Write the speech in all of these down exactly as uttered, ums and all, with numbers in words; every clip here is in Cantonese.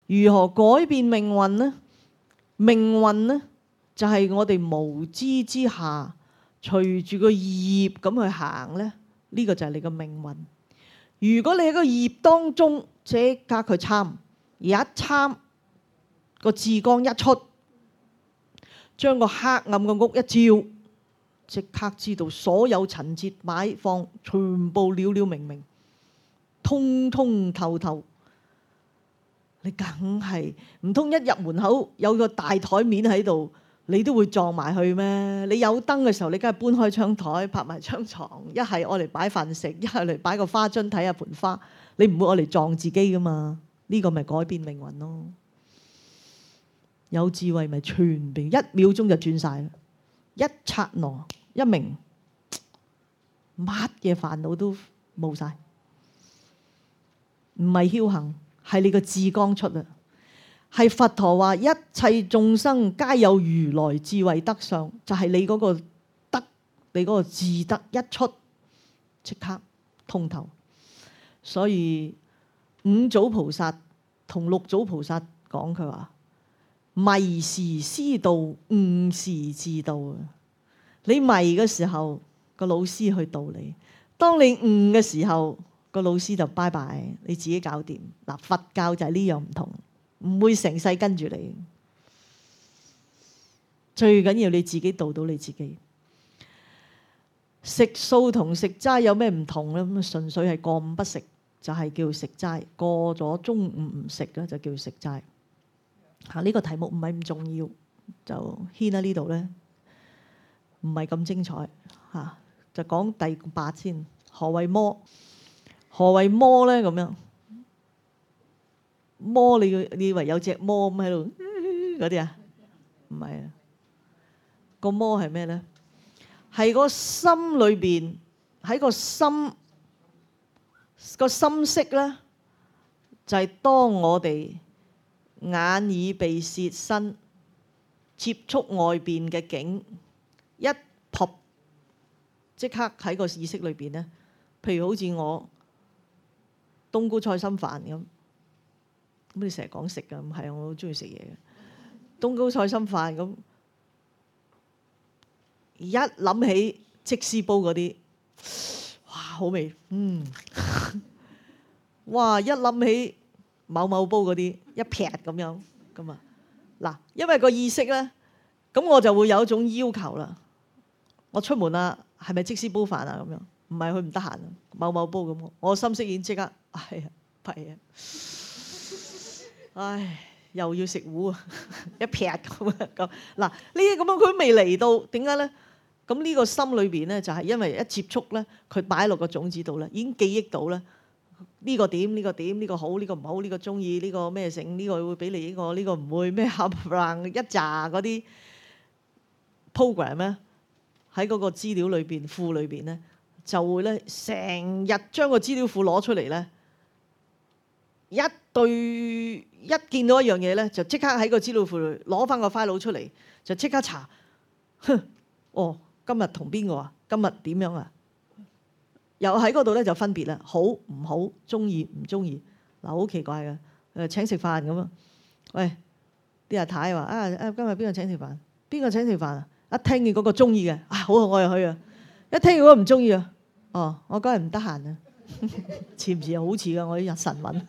如何改變命運呢？命運呢，就係我哋無知之下隨住個業咁去行呢。呢個就係你個命運。如果你喺個業當中即刻去參，而一參個智光一出，將個黑暗嘅屋一照，即刻知道所有陳設擺放全部了了明明，通通透透。你梗係唔通一入門口有個大台面喺度，你都會撞埋去咩？你有燈嘅時候，你梗係搬開窗台，拍埋張床，一係我嚟擺飯食，一係嚟擺個花樽睇下盆花。你唔會我嚟撞自己噶嘛？呢個咪改變命運咯。有智慧咪全變，一秒鐘就轉晒啦，一剎那一明，乜嘢煩惱都冇晒。唔係僥倖，係你個智光出啊！係佛陀話一切眾生皆有如來智慧德相，就係你嗰個德，你嗰個智德一出，即刻通透。所以五祖菩薩同六祖菩薩講，佢話迷時師導，悟時自導啊！你迷嘅時候，個老師去導你；當你悟嘅時候，個老師就拜拜，你自己搞掂。嗱，佛教就係呢樣唔同，唔會成世跟住你。最緊要你自己導到你自己。食素同食齋有咩唔同咧？咁純粹係過午不食，就係叫食齋。過咗中午唔食咧，就叫食齋。嚇，呢個題目唔係咁重要，就牽喺呢度咧，唔係咁精彩嚇。就講第八先，何謂魔？何謂魔咧？咁樣魔，你你以為有隻魔咁喺度嗰啲啊？唔係啊，個魔係咩咧？係個心裏邊，喺個心個心識咧，就係當我哋眼耳鼻舌身接觸外邊嘅境，一撲即刻喺個意識裏邊咧。譬如好似我冬菇菜心飯咁，咁你成日講食㗎，咁係啊，我好中意食嘢嘅。冬菇菜心飯咁，一諗起即師煲嗰啲，哇好味，嗯，哇一諗起某某煲嗰啲，一劈咁樣咁啊，嗱，因為個意識咧，咁我就會有一種要求啦。我出門啦，係咪即師煲飯啊？咁樣。唔係佢唔得閒，某某煲咁，我心識已經即刻，哎呀，弊啊！唉，又要食糊啊，一劈咁啊咁。嗱，呢啲咁樣佢都未嚟到，點解咧？咁呢個心裏邊咧，就係因為一接觸咧，佢擺落個種子度咧，已經記憶到咧呢個點，呢個點，呢個好，呢個唔好，呢個中意，呢個咩性，呢個會俾你呢個，呢個唔會咩冚唪唥一紮嗰啲 program 咧，喺嗰個資料裏邊庫裏邊咧。就會咧，成日將個資料庫攞出嚟咧，一對一見到一樣嘢咧，就即刻喺個資料庫攞翻個 file 出嚟，就即刻查。哼，哦，今日同邊個啊？今日點樣啊？又喺嗰度咧就分別啦，好唔好？中意唔中意？嗱，好奇怪嘅，誒請食飯咁啊！喂，啲阿太話啊啊，今日邊個請食飯？邊個請食飯啊？一聽見嗰個中意嘅，啊好啊，我又去啊！一聽見嗰個唔中意啊！哦，我嗰日唔得閒啊，似唔似啊？好似噶，我啲日神文。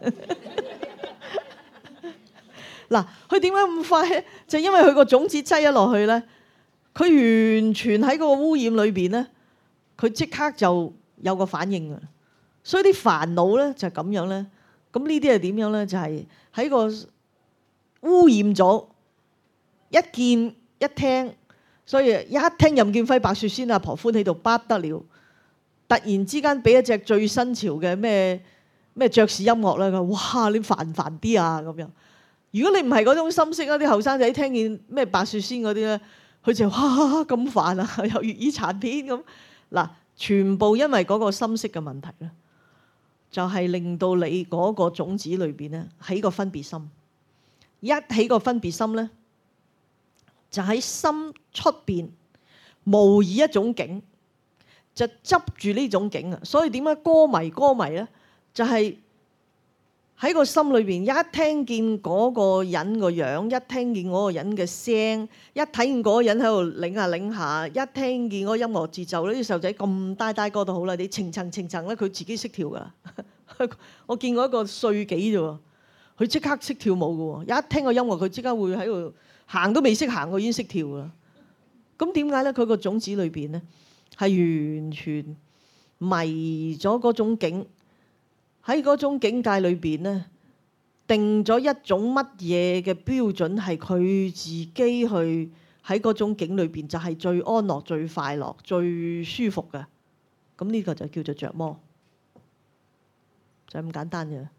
嗱，佢點解咁快咧？就因為佢個種子擠咗落去咧，佢完全喺嗰個污染裏邊咧，佢即刻就有個反應啊！所以啲煩惱咧就係咁樣咧。咁呢啲係點樣咧？就係喺個污染咗，一見一聽，所以一聽任劍輝白雪仙阿婆歡喜到不得了。突然之間俾一隻最新潮嘅咩咩爵士音樂咧，佢哇你煩唔煩啲啊咁樣。如果你唔係嗰種心識啊，啲後生仔聽見咩白雪仙嗰啲咧，佢就哇咁煩啊，又粵語殘片咁。嗱，全部因為嗰個心識嘅問題咧，就係令到你嗰個種子裏邊咧起個分別心。一起個分別心咧，就喺心出邊模擬一種境。就執住呢種境啊，所以點解歌迷歌迷咧，就係喺個心裏邊，一聽見嗰個人個樣，一聽見嗰個人嘅聲，一睇見嗰個人喺度擰下擰下，一聽見嗰個音樂節奏咧，啲細路仔咁呆呆歌都好啦，你情層情層咧，佢自己識跳噶。我見過一個歲幾啫喎，佢即刻識跳舞嘅喎，一聽個音樂佢即刻會喺度行都未識行，佢已經識跳啦。咁點解咧？佢個種子裏邊咧係完全迷咗嗰種境。喺嗰種境界裏邊咧，定咗一種乜嘢嘅標準，係佢自己去喺嗰種境裏邊就係最安樂、最快樂、最舒服嘅。咁呢個就叫做着魔，就係咁簡單嘅。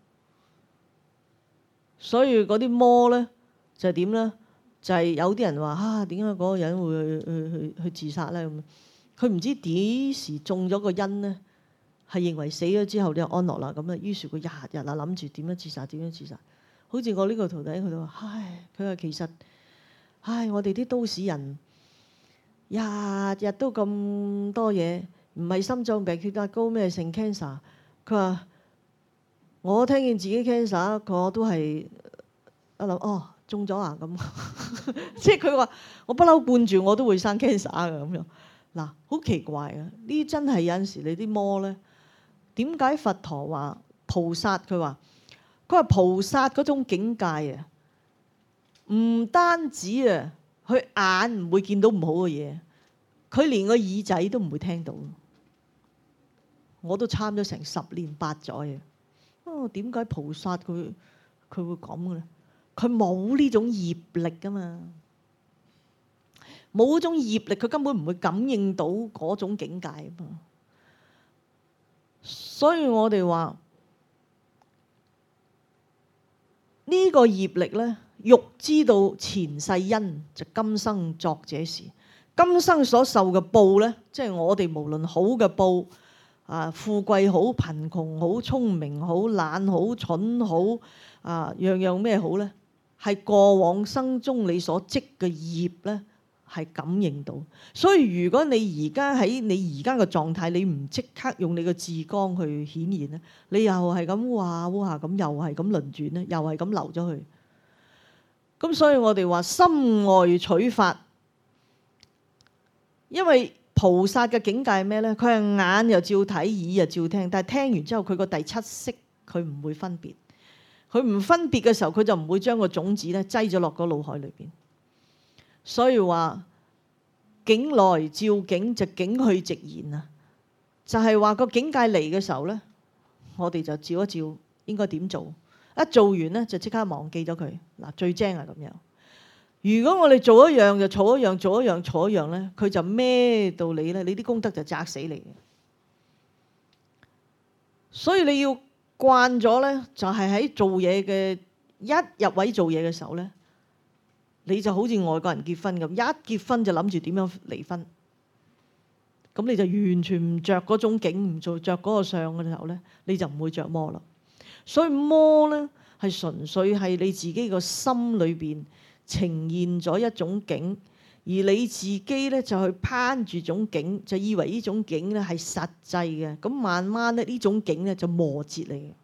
所以嗰啲魔咧就係點咧？就係有啲人話啊，點解嗰個人會去去去去自殺咧？咁佢唔知幾時中咗個因咧。係認為死咗之後就安樂啦，咁啊，於是佢日日啊諗住點樣自殺，點樣自殺。好似我呢個徒弟，佢都話：唉，佢話其實，唉，我哋啲都市人日日都咁多嘢，唔係心臟病、血壓高咩，成 cancer。佢話我聽見自己 cancer，我都係一諗哦，中咗啊咁。即係佢話我不嬲灌住我都會生 cancer 嘅咁樣。嗱，好奇怪啊！呢真係有陣時你啲魔咧。點解佛陀話菩薩？佢話佢話菩薩嗰種境界啊，唔單止啊，佢眼唔會見到唔好嘅嘢，佢連個耳仔都唔會聽到。我都參咗成十年八載啊！哦，點解菩薩佢佢會咁嘅咧？佢冇呢種業力噶嘛，冇嗰種業力，佢根本唔會感應到嗰種境界啊嘛。所以我哋話呢個業力咧，欲知道前世因，就今生作這事。今生所受嘅報咧，即係我哋無論好嘅報啊，富貴好、貧窮好、聰明好、懶好、蠢好啊，樣樣咩好咧，係過往生中你所積嘅業咧。係感應到，所以如果你而家喺你而家嘅狀態，你唔即刻用你嘅智光去顯現咧，你又係咁話哇下咁，又係咁輪轉咧，又係咁流咗去。咁所以我哋話心外取法，因為菩薩嘅境界係咩咧？佢係眼又照睇，耳又照聽，但係聽完之後佢個第七識佢唔會分別，佢唔分別嘅時候，佢就唔會將個種子咧擠咗落個腦海裏邊。所以話境來照境，就境去直言啊！就係話個境界嚟嘅時候咧，我哋就照一照應該點做，一做完咧就即刻忘記咗佢。嗱，最精係咁樣。如果我哋做一樣就錯一樣，做一樣錯一樣咧，佢就孭到你咧，你啲功德就砸死你嘅。所以你要慣咗咧，就係喺做嘢嘅一入位做嘢嘅時候咧。你就好似外國人結婚咁，一結婚就諗住點樣離婚，咁你就完全唔着嗰種境，唔做着嗰個相嘅時候咧，你就唔會着魔啦。所以魔咧係純粹係你自己個心裏邊呈現咗一種境，而你自己咧就去攀住種境，就以為呢種境咧係實際嘅，咁慢慢咧呢種境咧就磨折你，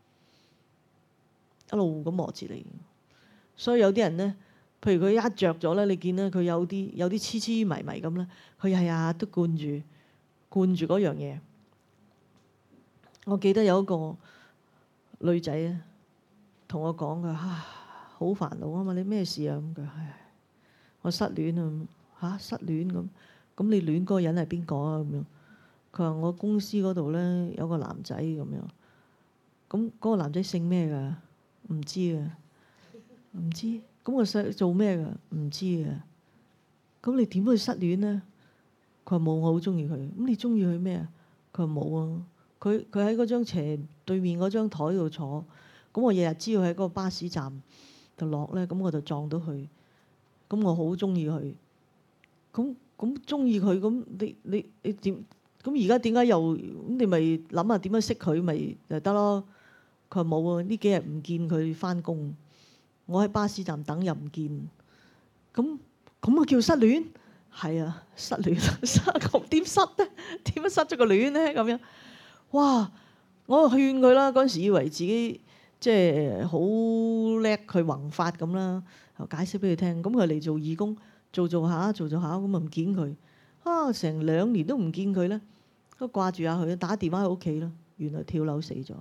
一路咁磨折你。所以有啲人咧。譬如佢一着咗咧，你見咧佢有啲有啲痴痴迷迷咁咧，佢日日都灌住灌住嗰樣嘢。我記得有一個女仔啊，同我講佢啊，好煩惱啊嘛，你咩事啊？咁佢係我失戀啊，嚇失戀咁，咁你戀嗰個人係邊個啊？咁樣佢話我公司嗰度咧有個男仔咁樣，咁嗰個男仔姓咩㗎？唔知啊，唔知。咁我想做咩㗎？唔知啊。咁你點會失戀咧？佢話冇，我好中意佢。咁你中意佢咩啊？佢話冇啊。佢佢喺嗰張斜對面嗰張台度坐。咁我日日知道喺嗰個巴士站度落咧，咁我就撞到佢。咁我好中意佢。咁咁中意佢，咁你你你點？咁而家點解又咁？你咪諗下點樣識佢咪就得咯？佢話冇啊。呢幾日唔見佢返工。我喺巴士站等又唔見，咁咁啊叫失戀？係啊，失戀，失咁點失咧？點樣失咗個戀咧？咁樣，哇！我勸佢啦，嗰陣時以為自己即係好叻佢弘法咁啦，解釋俾佢聽。咁佢嚟做義工，做做下做做下咁啊唔見佢啊，成兩年都唔見佢咧，都掛住下佢，打電話喺屋企啦，原來跳樓死咗。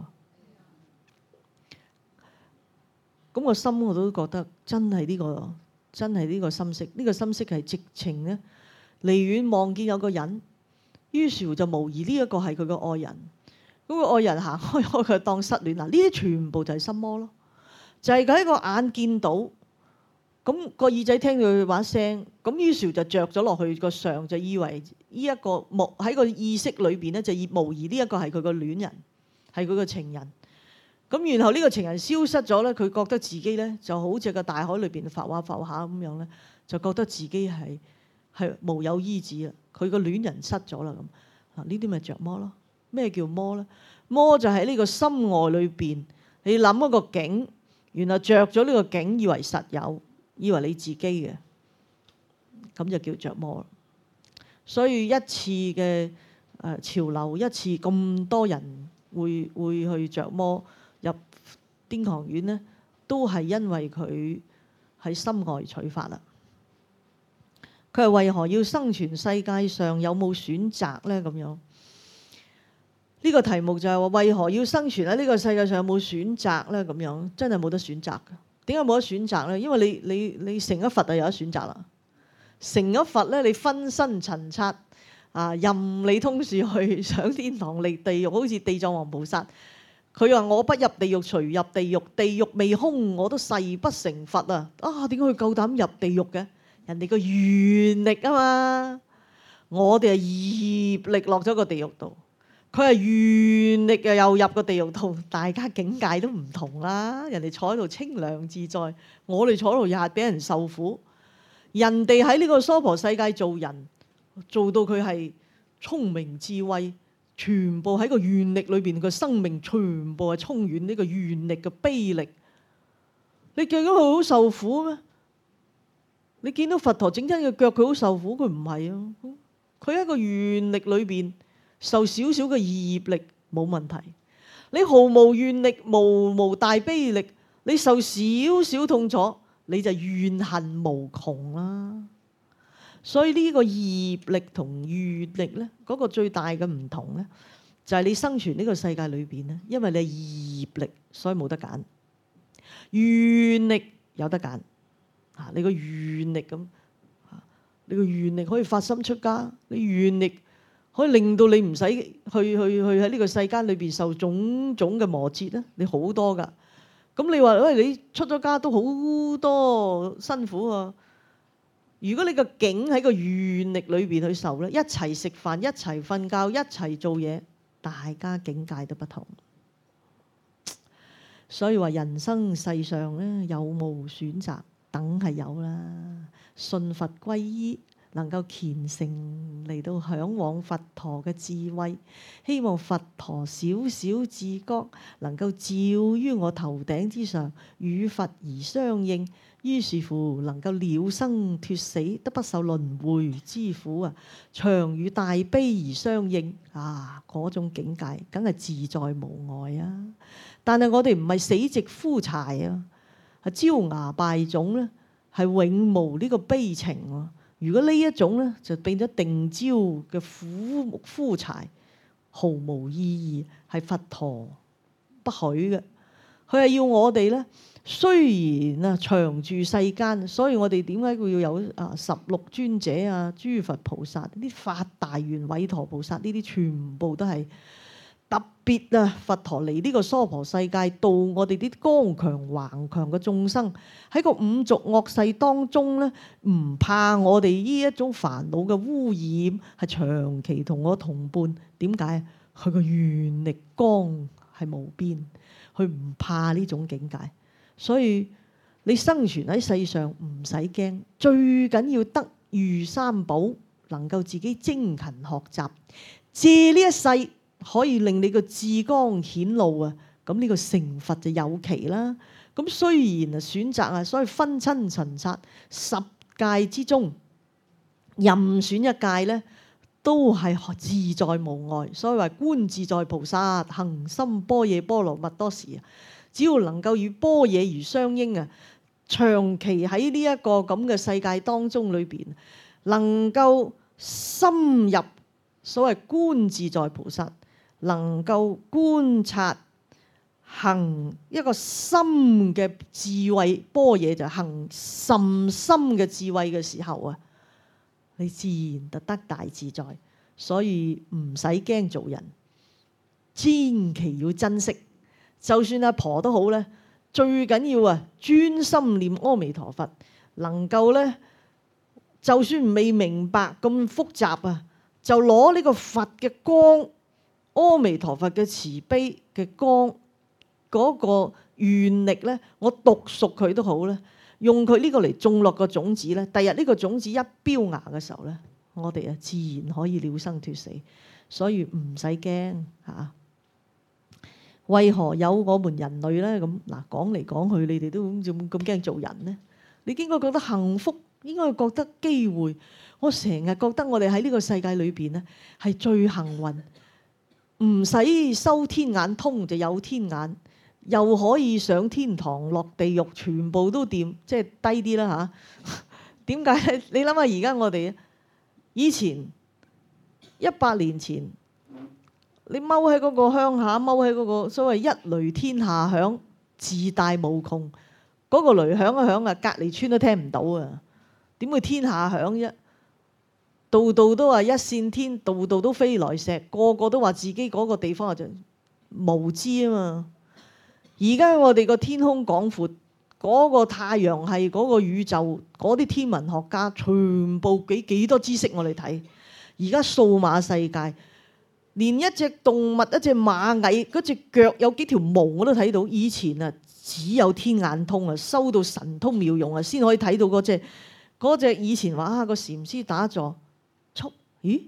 咁個心我都覺得真係呢個真係呢個心識，呢個心識係直情咧，離遠望見有個人，於是乎就無疑呢一個係佢個愛人。嗰個愛人行開開佢當失戀啦，呢啲全部就係心魔咯，就係佢喺個眼見到，咁個耳仔聽到佢把聲，咁於是就着咗落去個上，就以為呢一個無喺個意識裏邊咧，就無疑呢一個係佢個戀人，係佢個情人。咁然後呢個情人消失咗咧，佢覺得自己咧就好似個大海裏邊浮下浮下咁樣咧，就覺得自己係係無有依止啦。佢個戀人失咗啦咁，嗱呢啲咪着魔咯？咩叫魔咧？魔就喺呢個心外裏邊，你諗一個境，然後着咗呢個境，以為實有，以為你自己嘅，咁就叫着魔。所以一次嘅誒潮流，一次咁多人會會去着魔入癲狂院咧，都係因為佢喺心外取法啦。佢係為何要生存？世界上有冇選擇咧？咁樣呢個題目就係話為何要生存喺呢個世界上有冇選擇咧？咁樣真係冇得選擇嘅。點解冇得選擇咧？因為你你你成一佛就有得選擇啦。成一佛咧，你分身塵剎啊，任你通處去上天堂離地獄，好似地藏王菩薩。佢話我不入地獄，誰入地獄？地獄未空，我都誓不成佛啊！啊，點解佢夠膽入地獄嘅？人哋個願力啊嘛，我哋係業力落咗個地獄度，佢係願力啊又入個地獄度，大家境界都唔同啦。人哋坐喺度清涼自在，我哋坐喺度日日俾人受苦。人哋喺呢個娑婆世界做人，做到佢係聰明智慧。全部喺個願力裏邊，個生命全部係充滿呢個願力嘅悲力。你見到佢好受苦咩？你見到佛陀整親嘅腳，佢好受苦，佢唔係啊。佢喺個願力裏邊受少少嘅業力冇問題。你毫無願力，無無大悲力，你受少少痛楚，你就怨恨無窮啦。所以呢個業力同願力咧，嗰個最大嘅唔同咧，就係你生存呢個世界裏邊咧，因為你係業力，所以冇得揀。願力有得揀，啊，你個願力咁，你個願力可以發心出家，你願力可以令到你唔使去去去喺呢個世間裏邊受種種嘅磨折咧，你好多噶。咁你話喂，你出咗家都好多辛苦啊！如果你個境喺個願力裏邊去受咧，一齊食飯，一齊瞓覺，一齊做嘢，大家境界都不同。所以話人生世上咧，有無選擇，梗係有啦。信佛歸依，能夠虔誠嚟到向往佛陀嘅智慧，希望佛陀少少自覺能夠照於我頭頂之上，與佛而相應。於是乎能夠了生脫死，都不受輪迴之苦啊！常與大悲而相應啊！嗰種境界梗係自在無礙啊！但係我哋唔係死寂枯柴啊，係焦芽敗種咧，係永無呢個悲情啊。如果呢一種咧，就變咗定焦嘅枯木枯柴，毫無意義，係佛陀不許嘅。佢係要我哋咧。雖然啊長住世間，所以我哋點解會要有啊十六尊者啊、諸佛菩薩、啲法大願韋馱菩薩，呢啲全部都係特別啊！佛陀嚟呢個娑婆世界度我哋啲剛強頑強嘅眾生，喺個五濁惡世當中咧，唔怕我哋呢一種煩惱嘅污染，係長期同我同伴。點解？佢個願力光係無邊，佢唔怕呢種境界。所以你生存喺世上唔使驚，最緊要得遇三寶，能夠自己精勤學習，借呢一世可以令你個智光顯露啊！咁呢個成佛就有期啦。咁雖然啊選擇啊，所以分親塵剎十界之中，任選一界咧，都係自在無礙。所以話觀自在菩薩行深般若波羅蜜多時啊！ 只要能夠與般若如相應啊，長期喺呢一個咁嘅世界當中裏邊，能夠深入所謂觀自在菩薩，能夠觀察行一個深嘅智慧，般若就行甚深嘅智慧嘅時候啊，你自然就得大自在。所以唔使驚做人，千祈要珍惜。就算阿婆都好咧，最緊要啊專心念阿彌陀佛，能夠咧就算未明白咁複雜啊，就攞呢個佛嘅光，阿彌陀佛嘅慈悲嘅光嗰個願力咧，我讀熟佢都好咧，用佢呢個嚟種落個種子咧，第日呢個種子一飆芽嘅時候咧，我哋啊自然可以了生脫死，所以唔使驚嚇。為何有我們人類呢？咁嗱，講嚟講去，你哋都咁咁驚做人呢？你應該覺得幸福，應該覺得機會。我成日覺得我哋喺呢個世界裏邊呢係最幸運，唔使收天眼通就有天眼，又可以上天堂落地獄，全部都掂，即係低啲啦嚇。點解咧？你諗下而家我哋以前一百年前。你踎喺嗰個鄉下，踎喺嗰個所謂一雷天下響，自大無窮。嗰個雷響一響啊，隔離村都聽唔到啊！點會天下響啫？度度都話一線天，度度都飛來石，個個都話自己嗰個地方就無知啊嘛！而家我哋個天空廣闊，嗰個太陽系，嗰個宇宙，嗰啲天文學家全部幾幾多知識我哋睇。而家數碼世界。連一隻動物，一隻螞蟻嗰隻腳有幾條毛我都睇到。以前啊，只有天眼通啊，收到神通妙用啊，先可以睇到嗰隻嗰隻。以前話啊，個禪師打坐，嘈，咦？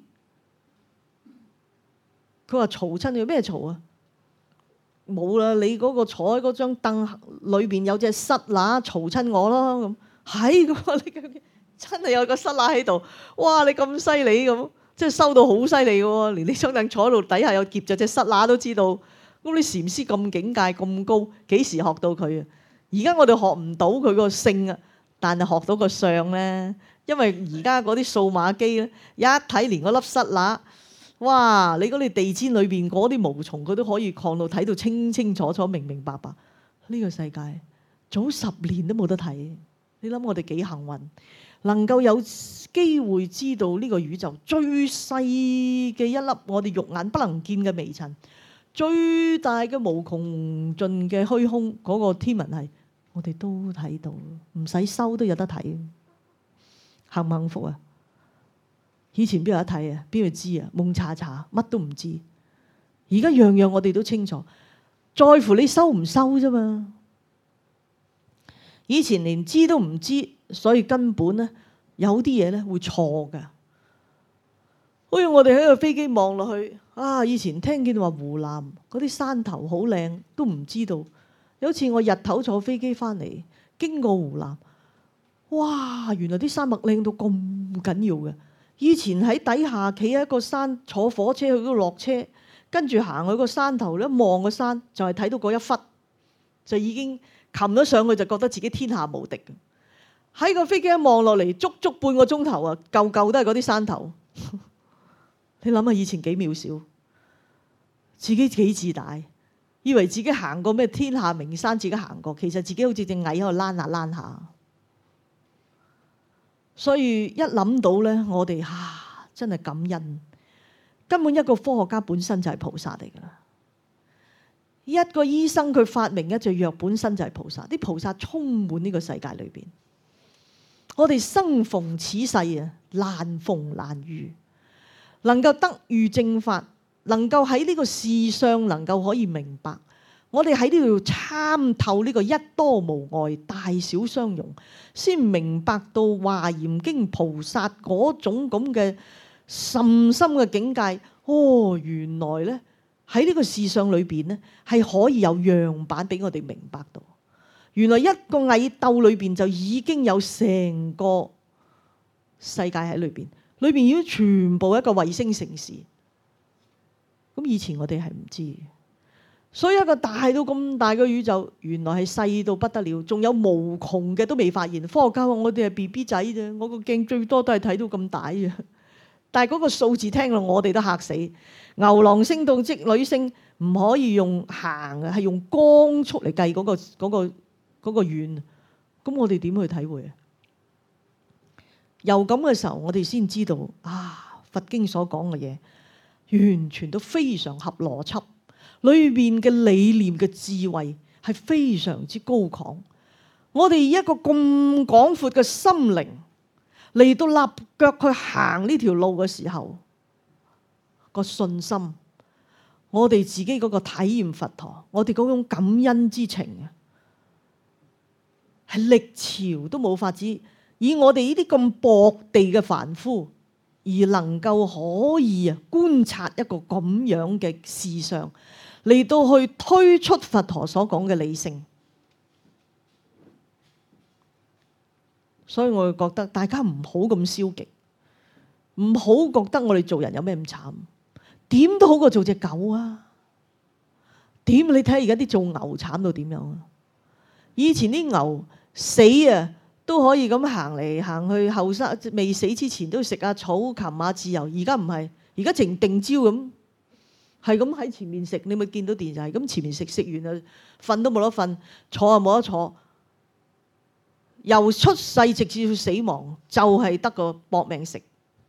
佢話嘈親佢咩嘈啊？冇啦，你嗰個坐喺嗰張凳裏邊有隻虱乸嘈親我咯咁。係咁，你真係有個虱乸喺度。哇！你咁犀利咁。即係收到好犀利嘅喎，連你張凳坐喺度底下有夾咗隻虱乸都知道。咁你禪師咁境界咁高，幾時學到佢啊？而家我哋學唔到佢個性啊，但係學到個相咧。因為而家嗰啲數碼機咧，一睇連嗰粒虱乸，哇！你嗰啲地氈裏邊嗰啲毛蟲，佢都可以看到睇到清清楚楚、明明白白。呢個世界早十年都冇得睇，你諗我哋幾幸運？能夠有機會知道呢個宇宙最細嘅一粒我哋肉眼不能見嘅微塵，最大嘅無窮盡嘅虛空嗰個天文系，我哋都睇到，唔使收都有得睇，幸唔幸福啊？以前邊有得睇啊？邊度知啊？蒙查查乜都唔知，而家樣樣我哋都清楚，在乎你收唔收啫嘛。以前連知都唔知，所以根本咧有啲嘢咧會錯㗎。好似我哋喺個飛機望落去，啊！以前聽見話湖南嗰啲山頭好靚，都唔知道。有次我日頭坐飛機翻嚟，經過湖南，哇！原來啲山脈靚到咁緊要嘅。以前喺底下企喺一個山，坐火車去嗰度落車，跟住行去個山頭咧，望個山就係睇到嗰一忽，就已經。擒咗上去就覺得自己天下無敵嘅。喺個飛機一望落嚟，足足半個鐘頭啊，嚿嚿都係嗰啲山頭。你諗下以前幾渺小，自己幾自大，以為自己行過咩天下名山，自己行過，其實自己好似隻蟻喺度躝下躝下。所以一諗到咧，我哋啊真係感恩。根本一個科學家本身就係菩薩嚟㗎啦。一個醫生佢發明一隻藥本身就係菩薩，啲菩薩充滿呢個世界裏邊。我哋生逢此世啊，難逢難遇，能夠得遇正法，能夠喺呢個世上能夠可以明白，我哋喺呢度參透呢個一多無礙，大小相容，先明白到《華嚴經》菩薩嗰種咁嘅甚深嘅境界。哦，原來呢。喺呢個事相裏邊咧，係可以有樣板俾我哋明白到，原來一個蟻竇裏邊就已經有成個世界喺裏邊，裏邊已經全部一個衛星城市。咁以前我哋係唔知， 所以一個大到咁大嘅宇宙，原來係細到不得了，仲有無窮嘅都未發現。科學家話我哋係 B B 仔啫，我個鏡最多都係睇到咁大啫。但係嗰個數字聽落我哋都嚇死。牛郎星到織女星唔可以用行嘅，係用光速嚟計嗰個嗰個嗰個遠。咁我哋點去體會啊？由咁嘅時候，我哋先知道啊，佛經所講嘅嘢完全都非常合邏輯，裏面嘅理念嘅智慧係非常之高亢。我哋以一個咁廣闊嘅心靈嚟到立腳去行呢條路嘅時候，個信心，我哋自己嗰個體驗佛陀，我哋嗰種感恩之情啊，係歷朝都冇法子以我哋呢啲咁薄地嘅凡夫而能夠可以啊觀察一個咁樣嘅事相嚟到去推出佛陀所講嘅理性。所以我覺得大家唔好咁消極，唔好覺得我哋做人有咩咁慘，點都好過做隻狗啊！點你睇下而家啲做牛慘到點樣啊？以前啲牛死啊都可以咁行嚟行去，後生未死之前都食下草、擒下自由。而家唔係，而家淨定朝咁，係咁喺前面食。你咪見到電就係咁前面食，食完啊瞓都冇得瞓，坐又冇得坐。由出世直至死亡，就係得個搏命食。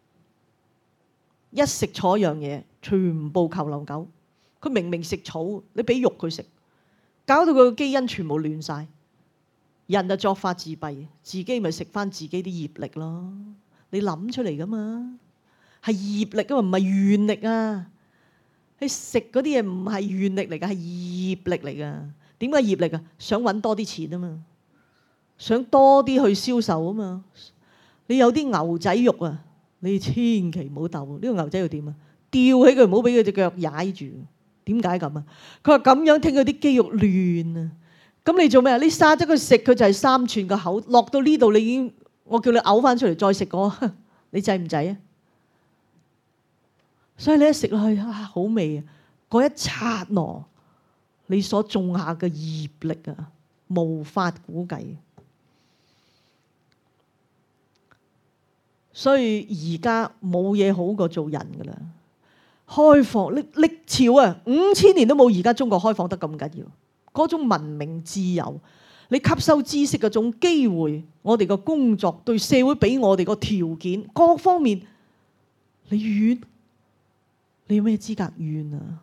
一食錯一樣嘢，全部求流狗。佢明明食草，你俾肉佢食，搞到佢個基因全部亂晒。人就作法自斃，自己咪食翻自己啲業力咯。你諗出嚟噶嘛？係業力啊嘛，唔係願力啊。你食嗰啲嘢唔係願力嚟噶，係業力嚟噶。點解業力啊？想揾多啲錢啊嘛。想多啲去銷售啊嘛！你有啲牛仔肉啊，你千祈唔好鬥。呢個牛仔肉點啊？吊起佢，唔好俾佢隻腳踩住。點解咁啊？佢話咁樣聽佢啲肌肉亂啊！咁你做咩啊？你殺咗佢食，佢就係三寸個口，落到呢度你已經，我叫你嘔翻出嚟再食過，你制唔制啊？所以你一食落去啊，好味啊！嗰一剎那，你所種下嘅業力啊，無法估計。所以而家冇嘢好過做人噶啦，開放歷歷朝啊，五千年都冇而家中國開放得咁緊要。嗰種文明自由，你吸收知識嗰種機會，我哋個工作對社會俾我哋個條件各方面，你怨？你有咩資格怨啊？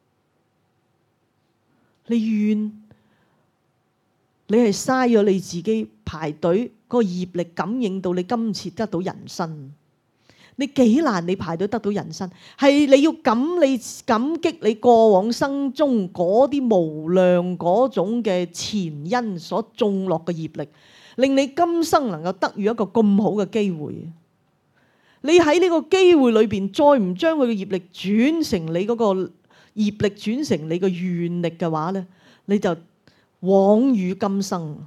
你怨？你係嘥咗你自己排隊嗰個業力，感應到你今次得到人身。你幾難你排隊得到人身，係你要感你感激你過往生中嗰啲無量嗰種嘅前因所種落嘅業力，令你今生能夠得遇一個咁好嘅機會。你喺呢個機會裏邊，再唔將佢嘅業力轉成你嗰個業力轉成你嘅願力嘅話咧，你就枉與今生，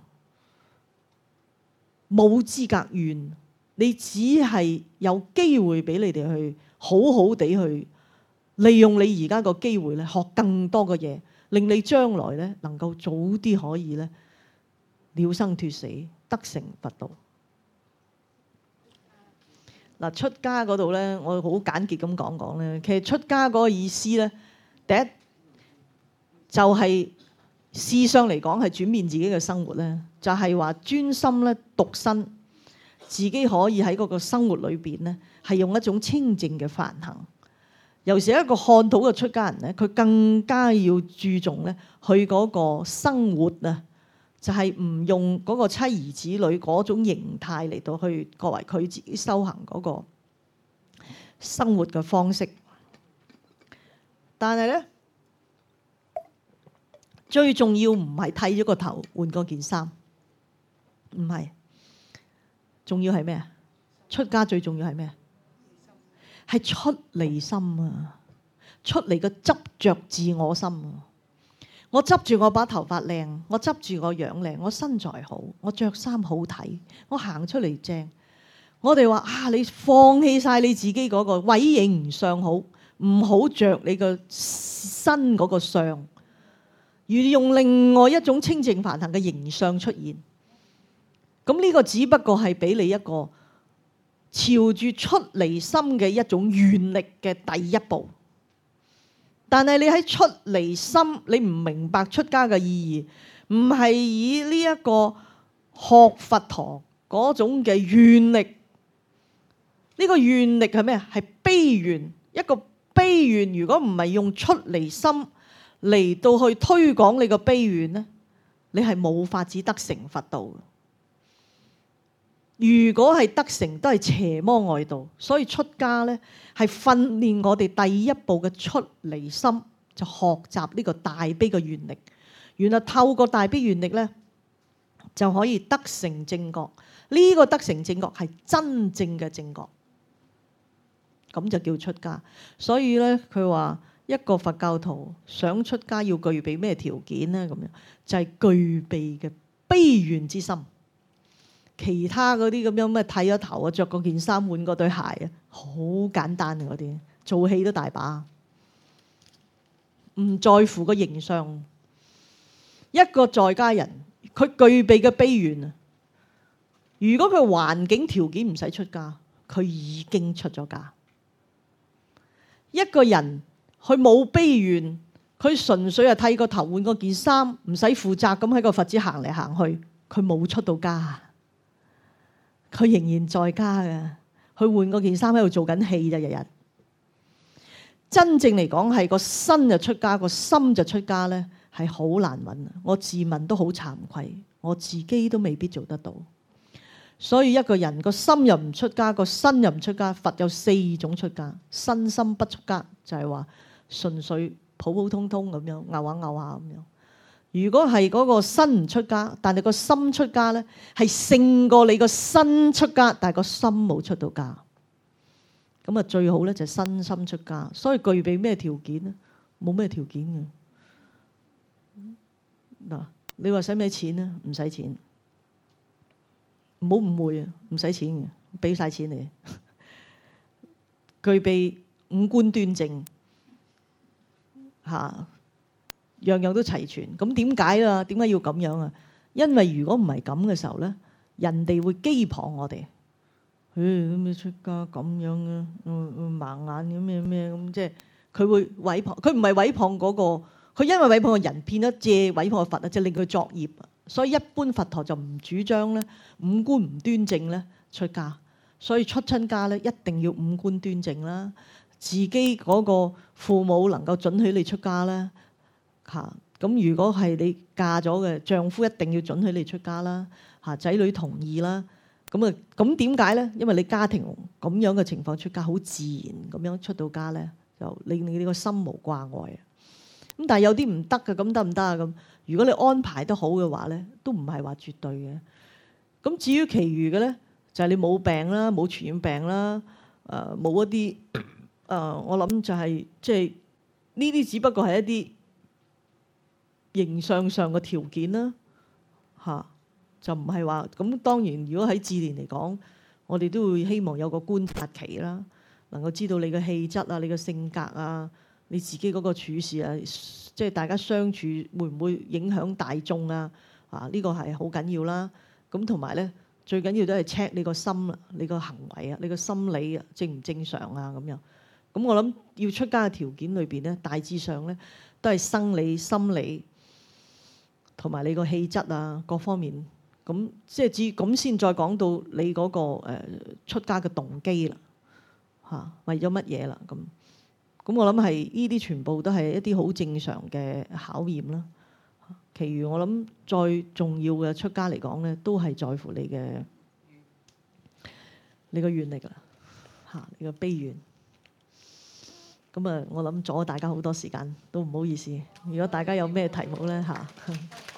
冇資格怨。你只係有機會俾你哋去好好地去利用你而家個機會咧，學更多嘅嘢，令你將來咧能夠早啲可以咧了生脫死，得成佛道。嗱，出家嗰度咧，我好簡潔咁講講咧。其實出家嗰個意思咧，第一就係事上嚟講係轉變自己嘅生活咧，就係話專心咧獨身。自己可以喺嗰個生活裏邊咧，係用一種清淨嘅梵行。尤其是一個漢土嘅出家人咧，佢更加要注重咧，佢嗰個生活啊，就係唔用嗰個妻兒子女嗰種形態嚟到去作為佢自己修行嗰個生活嘅方式。但係咧，最重要唔係剃咗個頭換嗰件衫，唔係。重要係咩啊？出家最重要係咩啊？係出離心啊！出嚟個執着自我心啊！我執住我把頭髮靚，我執住我樣靚，我身材好，我着衫好睇，我行出嚟正。我哋話啊，你放棄晒你自己嗰個毀形相好，唔好着你個身嗰個相。 而用另外一種清淨梵行嘅形象出現。咁呢個只不過係俾你一個朝住出離心嘅一種願力嘅第一步。但係你喺出離心，你唔明白出家嘅意義，唔係以呢一個學佛陀嗰種嘅願力。呢個願力係咩？係悲願。一個悲願如果唔係用出離心嚟到去推廣你個悲願呢，你係冇法子得成佛道。如果係得成，都係邪魔外道。所以出家呢，係訓練我哋第一步嘅出離心，就學習呢個大悲嘅願力。原來透過大悲願力呢，就可以得成正覺。呢、這個得成正覺係真正嘅正覺。咁就叫出家。所以咧，佢話一個佛教徒想出家要具備咩條件呢？咁樣就係、是、具備嘅悲願之心。其他嗰啲咁樣咩剃咗頭啊、着嗰件衫、換嗰對鞋啊，好簡單啊！嗰啲做戲都大把，唔在乎個形象。一個在家人，佢具備嘅悲願啊！如果佢環境條件唔使出家，佢已經出咗家。一個人佢冇悲願，佢純粹係剃個頭換個件衫，唔使負責咁喺個佛寺行嚟行去，佢冇出到家，佢仍然在家嘅。佢換個件衫喺度做緊戲咋，日日。真正嚟講係個身就出家，個心就出家呢，係好難揾。我自問都好慚愧，我自己都未必做得到。所以一個人個心又唔出家，個身又唔出家。佛有四種出家，身心不出家就係話純粹普普通通咁樣，拗下拗下咁樣。如果係嗰個身唔出家，但係個心出家呢，係勝過你個身出家，但係個心冇出到家。咁啊最好呢就係身心出家。所以具備咩條件呢？冇咩條件嘅。嗱，你話使唔使錢呢？唔使錢。唔好誤會啊！唔使錢嘅，俾晒錢你。具備五官端正，嚇，樣樣都齊全。咁點解啊？點解要咁樣啊？因為如果唔係咁嘅時候咧，人哋會譏謗我哋。誒咁你出家咁樣啊？嗯盲眼咁咩咩咁，即係佢會毀謗。佢唔係毀謗嗰個，佢因為毀謗個人，變咗借毀謗個佛啊，即係令佢作業。所以一般佛陀就唔主張咧五官唔端正咧出家，所以出親家咧一定要五官端正啦，自己嗰個父母能夠准許你出家啦嚇。咁如果係你嫁咗嘅丈夫，一定要准許你出家啦嚇，仔女同意啦。咁啊咁點解咧？因為你家庭咁樣嘅情況出家，好自然咁樣出到家咧，就令你呢個心無掛礙啊。咁但係有啲唔得嘅，咁得唔得啊？咁如果你安排得好嘅話咧，都唔係話絕對嘅。咁至於其餘嘅咧，就係你冇病啦，冇傳染病啦，誒冇一啲誒，我諗就係即係呢啲，只不過係一啲形象上嘅條件啦，嚇就唔係話咁。當然，如果喺自然嚟講，我哋都會希望有個觀察期啦，能夠知道你嘅氣質啊、你嘅性格啊。你自己嗰個處事啊，即係大家相處會唔會影響大眾啊？啊，呢個係好緊要啦。咁同埋咧，最緊要都係 check 你個心啦，你個行為啊，你個心理啊，正唔正常啊咁樣。咁我諗要出家嘅條件裏邊咧，大致上咧都係生理、心理同埋你個氣質啊各方面。咁即係至咁先再講到你嗰個誒出家嘅動機啦，嚇為咗乜嘢啦咁。咁我諗係呢啲全部都係一啲好正常嘅考驗啦。其餘我諗再重要嘅出家嚟講咧，都係在乎你嘅你個願力啦，嚇你個悲願。咁啊，我諗阻大家好多時間，都唔好意思。如果大家有咩題目咧嚇。